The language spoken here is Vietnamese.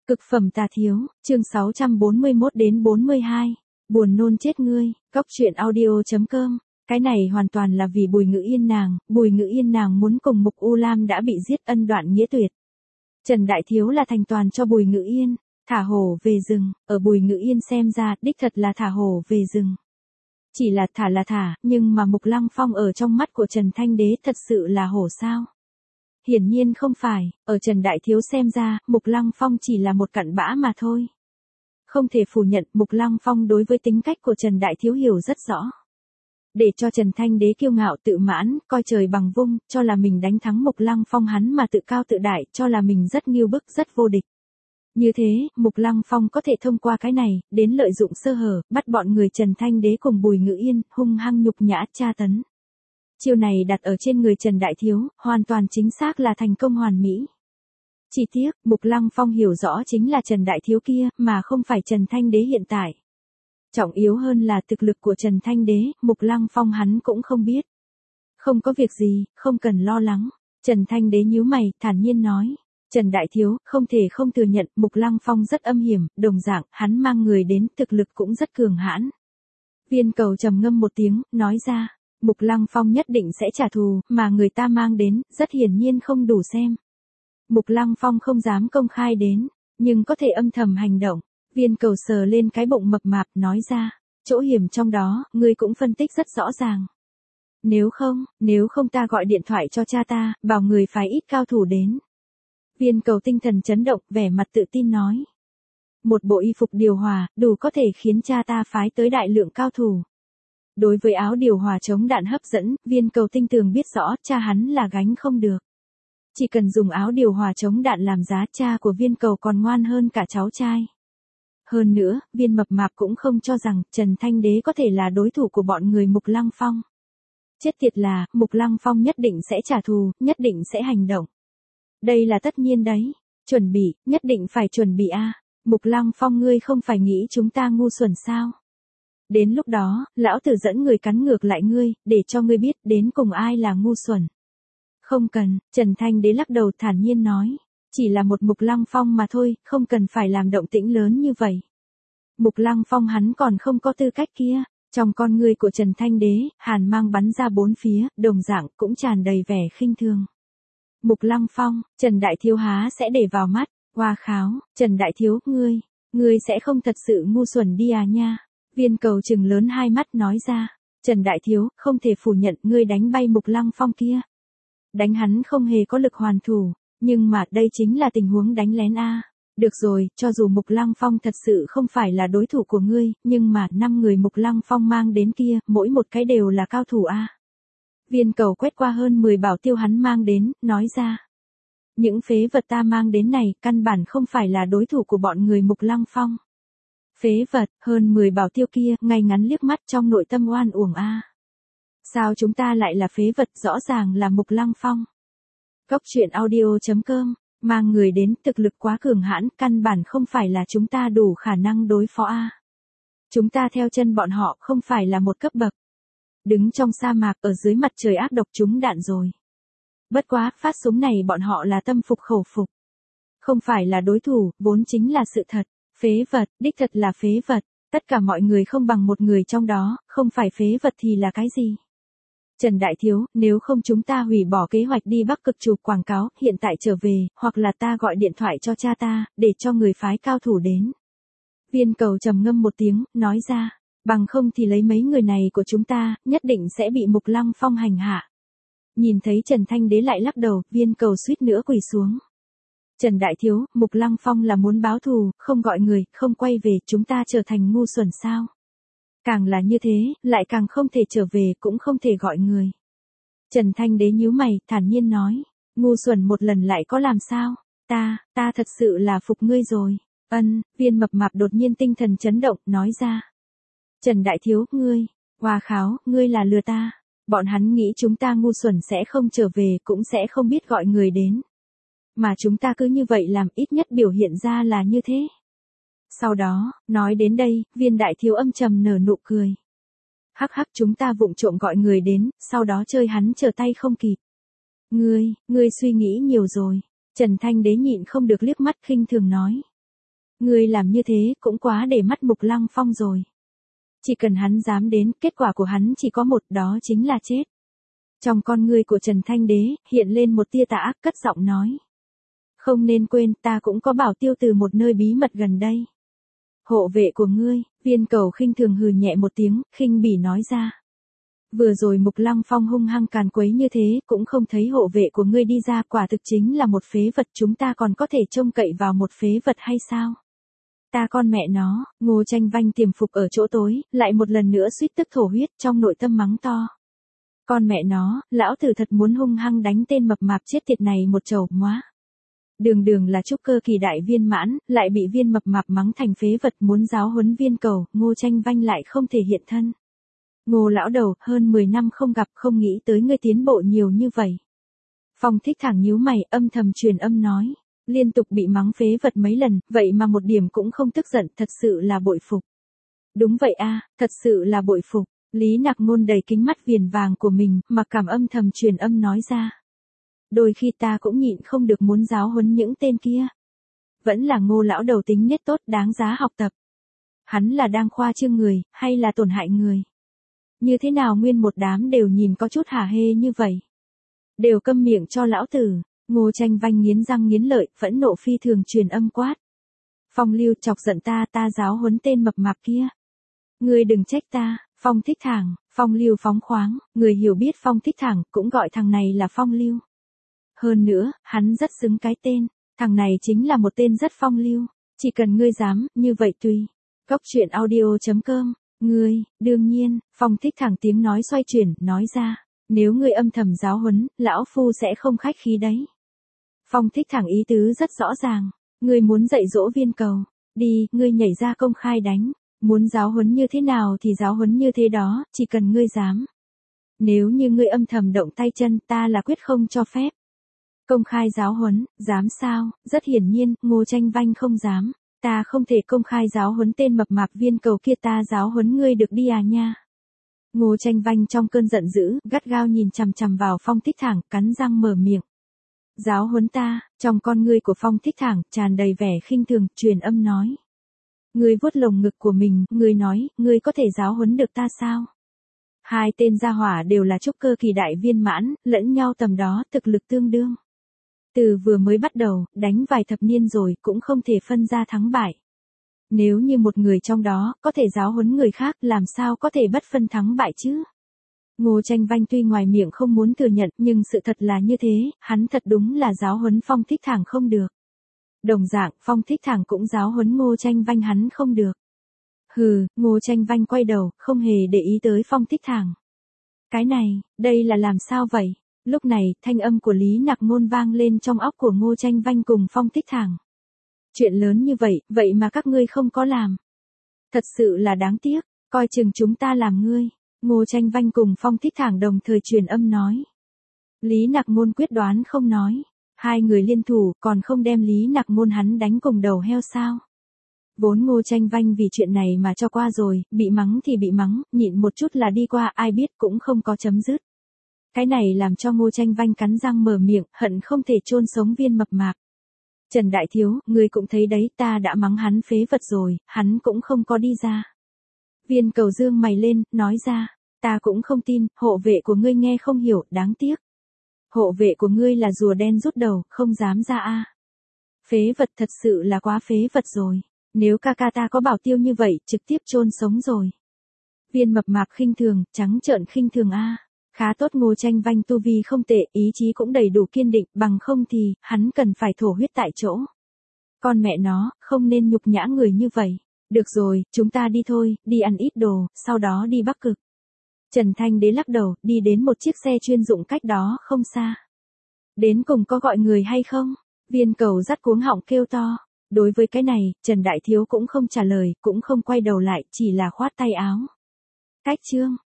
Cực phẩm tà thiếu, chương 641 đến 42. Buồn nôn chết ngươi, Cóc truyện audio.com. Cái này hoàn toàn là vì Bùi Ngự Yên nàng muốn cùng Mục U Lam đã bị giết, ân đoạn nghĩa tuyệt. Trần Đại Thiếu là thành toàn cho Bùi Ngự Yên, thả hổ về rừng, ở Bùi Ngự Yên xem ra, đích thật là thả hổ về rừng. Chỉ là thả, nhưng mà Mục Lăng Phong ở trong mắt của Trần Thanh Đế thật sự là hổ sao? Hiển nhiên không phải, ở Trần Đại Thiếu xem ra, Mục Lăng Phong chỉ là một cặn bã mà thôi. Không thể phủ nhận, Mục Lăng Phong đối với tính cách của Trần Đại Thiếu hiểu rất rõ. Để cho Trần Thanh Đế kiêu ngạo tự mãn, coi trời bằng vung, cho là mình đánh thắng Mục Lăng Phong, hắn mà tự cao tự đại, cho là mình rất nghiêu bức, rất vô địch. Như thế, Mục Lăng Phong có thể thông qua cái này, đến lợi dụng sơ hở, bắt bọn người Trần Thanh Đế cùng Bùi Ngự Yên, hung hăng nhục nhã tra tấn. Chiêu này đặt ở trên người Trần Đại Thiếu, hoàn toàn chính xác là thành công hoàn mỹ. Chỉ tiếc, Mục Lăng Phong hiểu rõ chính là Trần Đại Thiếu kia, mà không phải Trần Thanh Đế hiện tại. Trọng yếu hơn là thực lực của Trần Thanh Đế, Mục Lăng Phong hắn cũng không biết. Không có việc gì, không cần lo lắng. Trần Thanh Đế nhíu mày, thản nhiên nói. Trần Đại Thiếu, không thể không thừa nhận, Mục Lăng Phong rất âm hiểm, đồng dạng, hắn mang người đến, thực lực cũng rất cường hãn. Viên Cầu trầm ngâm một tiếng, nói ra. Mục Lăng Phong nhất định sẽ trả thù, mà người ta mang đến, rất hiển nhiên không đủ xem. Mục Lăng Phong không dám công khai đến, nhưng có thể âm thầm hành động. Viên Cầu sờ lên cái bụng mập mạp, nói ra, chỗ hiểm trong đó, ngươi cũng phân tích rất rõ ràng. Nếu không ta gọi điện thoại cho cha ta, bảo người phái ít cao thủ đến. Viên Cầu tinh thần chấn động, vẻ mặt tự tin nói. Một bộ y phục điều hòa, đủ có thể khiến cha ta phái tới đại lượng cao thủ. Đối với áo điều hòa chống đạn hấp dẫn, Viên Cầu tinh tường biết rõ, cha hắn là gánh không được. Chỉ cần dùng áo điều hòa chống đạn làm giá, cha của Viên Cầu còn ngoan hơn cả cháu trai. Hơn nữa, Viên mập mạp cũng không cho rằng Trần Thanh Đế có thể là đối thủ của bọn người Mục Lăng Phong. Chết tiệt là, Mục Lăng Phong nhất định sẽ trả thù, nhất định sẽ hành động. Đây là tất nhiên đấy. Chuẩn bị, nhất định phải chuẩn bị a. Mục Lăng Phong, ngươi không phải nghĩ chúng ta ngu xuẩn sao? Đến lúc đó, lão tử dẫn người cắn ngược lại ngươi, để cho ngươi biết đến cùng ai là ngu xuẩn. Không cần, Trần Thanh Đế lắc đầu thản nhiên nói. Chỉ là một Mục Lăng Phong mà thôi, không cần phải làm động tĩnh lớn như vậy. Mục Lăng Phong hắn còn không có tư cách kia. Trong con ngươi của Trần Thanh Đế, hàn mang bắn ra bốn phía, đồng dạng cũng tràn đầy vẻ khinh thường. Mục Lăng Phong, Trần Đại Thiếu há sẽ để vào mắt. Hoa kháo, Trần Đại Thiếu, ngươi sẽ không thật sự ngu xuẩn đi à nha. Viên Cầu trừng lớn hai mắt nói ra. Trần Đại Thiếu, không thể phủ nhận ngươi đánh bay Mục Lăng Phong kia. Đánh hắn không hề có lực hoàn thủ, nhưng mà đây chính là tình huống đánh lén a. Được rồi, cho dù Mục Lăng Phong thật sự không phải là đối thủ của ngươi, nhưng mà 5 người Mục Lăng Phong mang đến kia, mỗi một cái đều là cao thủ a. Viên Cầu quét qua hơn 10 bảo tiêu hắn mang đến, nói ra. Những phế vật ta mang đến này, căn bản không phải là đối thủ của bọn người Mục Lăng Phong. Phế vật, hơn 10 bảo tiêu kia, ngay ngắn liếc mắt trong nội tâm oan uổng a. Sao chúng ta lại là phế vật, rõ ràng là Mục Lăng Phong. Cóc truyện audio.com, mang người đến, thực lực quá cường hãn, căn bản không phải là chúng ta đủ khả năng đối phó a. Chúng ta theo chân bọn họ không phải là một cấp bậc. Đứng trong sa mạc ở dưới mặt trời ác độc trúng đạn rồi. Bất quá, phát súng này bọn họ là tâm phục khẩu phục. Không phải là đối thủ, vốn chính là sự thật. Phế vật, đích thật là phế vật. Tất cả mọi người không bằng một người trong đó, không phải phế vật thì là cái gì? Trần Đại Thiếu, nếu không chúng ta hủy bỏ kế hoạch đi Bắc Cực chụp quảng cáo, hiện tại trở về, hoặc là ta gọi điện thoại cho cha ta, để cho người phái cao thủ đến. Viên Cầu trầm ngâm một tiếng, nói ra, bằng không thì lấy mấy người này của chúng ta, nhất định sẽ bị Mục Lăng Phong hành hạ. Nhìn thấy Trần Thanh Đế lại lắc đầu, Viên Cầu suýt nữa quỳ xuống. Trần Đại Thiếu, Mục Lăng Phong là muốn báo thù, không gọi người, không quay về, chúng ta trở thành ngu xuẩn sao? Càng là như thế, lại càng không thể trở về, cũng không thể gọi người. Trần Thanh Đế nhíu mày, thản nhiên nói, ngu xuẩn một lần lại có làm sao? Ta thật sự là phục ngươi rồi. Viên mập mạp đột nhiên tinh thần chấn động, nói ra. Trần Đại Thiếu, hoa kháo, ngươi là lừa ta. Bọn hắn nghĩ chúng ta ngu xuẩn sẽ không trở về, cũng sẽ không biết gọi người đến. Mà chúng ta cứ như vậy làm, ít nhất biểu hiện ra là như thế. Sau đó, nói đến đây, Viên Đại Thiếu âm trầm nở nụ cười. Hắc hắc, chúng ta vụng trộm gọi người đến, sau đó chơi hắn trở tay không kịp. Ngươi suy nghĩ nhiều rồi. Trần Thanh Đế nhịn không được liếc mắt khinh thường nói. Ngươi làm như thế cũng quá để mắt Mục Lăng Phong rồi. Chỉ cần hắn dám đến, kết quả của hắn chỉ có một, đó chính là chết. Trong con ngươi của Trần Thanh Đế, hiện lên một tia tà ác, cất giọng nói. Không nên quên, ta cũng có bảo tiêu từ một nơi bí mật gần đây. Hộ vệ của ngươi, Viên Cầu khinh thường hừ nhẹ một tiếng, khinh bỉ nói ra. Vừa rồi Mục Lăng Phong hung hăng càn quấy như thế, cũng không thấy hộ vệ của ngươi đi ra, quả thực chính là một phế vật, chúng ta còn có thể trông cậy vào một phế vật hay sao? Ta con mẹ nó, Ngô Tranh Vanh tiềm phục ở chỗ tối, lại một lần nữa suýt tức thổ huyết, trong nội tâm mắng to. Con mẹ nó, lão tử thật muốn hung hăng đánh tên mập mạp chết tiệt này một chầu, móa. Đường đường là trúc cơ kỳ đại viên mãn, lại bị Viên mập mạp mắng thành phế vật, muốn giáo huấn Viên Cầu, Ngô Tranh Vanh lại không thể hiện thân. Ngô lão đầu, hơn 10 năm không gặp, không nghĩ tới ngươi tiến bộ nhiều như vậy. Phong Thích Thẳng nhíu mày, âm thầm truyền âm nói. Liên tục bị mắng phế vật mấy lần, vậy mà một điểm cũng không tức giận, thật sự là bội phục. Đúng vậy a, thật sự là bội phục. Lý Nặc Ngôn đầy kính mắt viền vàng của mình, mà cảm âm thầm truyền âm nói ra. Đôi khi ta cũng nhịn không được muốn giáo huấn những tên kia. Vẫn là Ngô lão đầu tính nết tốt, đáng giá học tập. Hắn là đang khoa trương người, hay là tổn hại người? Như thế nào nguyên một đám đều nhìn có chút hả hê như vậy? Đều câm miệng cho lão tử. Ngô Tranh Vanh nghiến răng nghiến lợi, phẫn nộ phi thường truyền âm quát. Phong Lưu, chọc giận ta, ta giáo huấn tên mập mạp kia. Ngươi đừng trách ta. Phong Thích Thẳng, Phong Lưu phóng khoáng, người hiểu biết Phong Thích Thẳng, cũng gọi thằng này là Phong Lưu. Hơn nữa, hắn rất xứng cái tên, thằng này chính là một tên rất phong lưu, chỉ cần ngươi dám, như vậy tùy. Góc truyện audio.com, ngươi, đương nhiên, Phong Thích Thẳng tiếng nói xoay chuyển, nói ra, nếu ngươi âm thầm giáo huấn, lão phu sẽ không khách khí đấy. Phong Thích Thẳng ý tứ rất rõ ràng, ngươi muốn dạy dỗ Viên Cầu, đi, ngươi nhảy ra công khai đánh. Muốn giáo huấn như thế nào thì giáo huấn như thế đó, chỉ cần ngươi dám. Nếu như ngươi âm thầm động tay chân, ta là quyết không cho phép. Công khai giáo huấn, dám sao? Rất hiển nhiên, Ngô Tranh Vanh không dám. Ta không thể công khai giáo huấn tên mập mạp Viên Cầu kia, ta giáo huấn ngươi được đi à nha. Ngô Tranh Vanh trong cơn giận dữ, gắt gao nhìn chằm chằm vào Phong Thích Thẳng, cắn răng mở miệng. Giáo huấn ta, trong con ngươi của Phong Thích Thẳng, tràn đầy vẻ khinh thường, truyền âm nói. Ngươi vuốt lồng ngực của mình, ngươi nói, ngươi có thể giáo huấn được ta sao? Hai tên gia hỏa đều là trúc cơ kỳ đại viên mãn, lẫn nhau tầm đó, thực lực tương đương. Từ vừa mới bắt đầu, đánh vài thập niên rồi, cũng không thể phân ra thắng bại. Nếu như một người trong đó, có thể giáo huấn người khác, làm sao có thể bất phân thắng bại chứ? Ngô Tranh Vanh tuy ngoài miệng không muốn thừa nhận, nhưng sự thật là như thế, hắn thật đúng là giáo huấn Phong Thích Thẳng không được. Đồng dạng, Phong Thích Thẳng cũng giáo huấn Ngô Tranh Vanh hắn không được. Hừ, Ngô Tranh Vanh quay đầu, không hề để ý tới Phong Thích Thẳng. Cái này, đây là làm sao vậy? Lúc này, thanh âm của Lý Nặc Ngôn vang lên trong óc của Ngô Tranh Vanh cùng Phong Thích Thẳng. Chuyện lớn như vậy, vậy mà các ngươi không có làm. Thật sự là đáng tiếc, coi chừng chúng ta làm ngươi. Ngô Tranh Vanh cùng Phong Thích Thẳng đồng thời truyền âm nói. Lý Nặc Ngôn quyết đoán không nói. Hai người liên thủ, còn không đem Lý Nặc Ngôn hắn đánh cùng đầu heo sao? Vốn Ngô Tranh Vanh vì chuyện này mà cho qua rồi, bị mắng thì bị mắng, nhịn một chút là đi qua, ai biết cũng không có chấm dứt. Cái này làm cho Ngô Tranh Vanh cắn răng mở miệng, hận không thể chôn sống Viên mập mạp. Trần Đại Thiếu, ngươi cũng thấy đấy, ta đã mắng hắn phế vật rồi, hắn cũng không có đi ra. Viên Cầu dương mày lên, nói ra, ta cũng không tin, hộ vệ của ngươi nghe không hiểu, đáng tiếc. Hộ vệ của ngươi là rùa đen rút đầu, không dám ra a. Phế vật, thật sự là quá phế vật rồi. Nếu ca ca ta có bảo tiêu như vậy, trực tiếp chôn sống rồi. Viên mập mạp khinh thường, trắng trợn khinh thường a. Khá tốt, Ngô Tranh Vanh tu vi không tệ, ý chí cũng đầy đủ kiên định, bằng không thì, hắn cần phải thổ huyết tại chỗ. Con mẹ nó, không nên nhục nhã người như vậy. Được rồi, chúng ta đi thôi, đi ăn ít đồ, sau đó đi Bắc Cực. Trần Thanh Đế lắc đầu, đi đến một chiếc xe chuyên dụng cách đó không xa. Đến cùng có gọi người hay không? Viên Cầu dắt cuống họng kêu to. Đối với cái này, Trần Đại Thiếu cũng không trả lời, cũng không quay đầu lại, chỉ là khoát tay áo. Cách chương.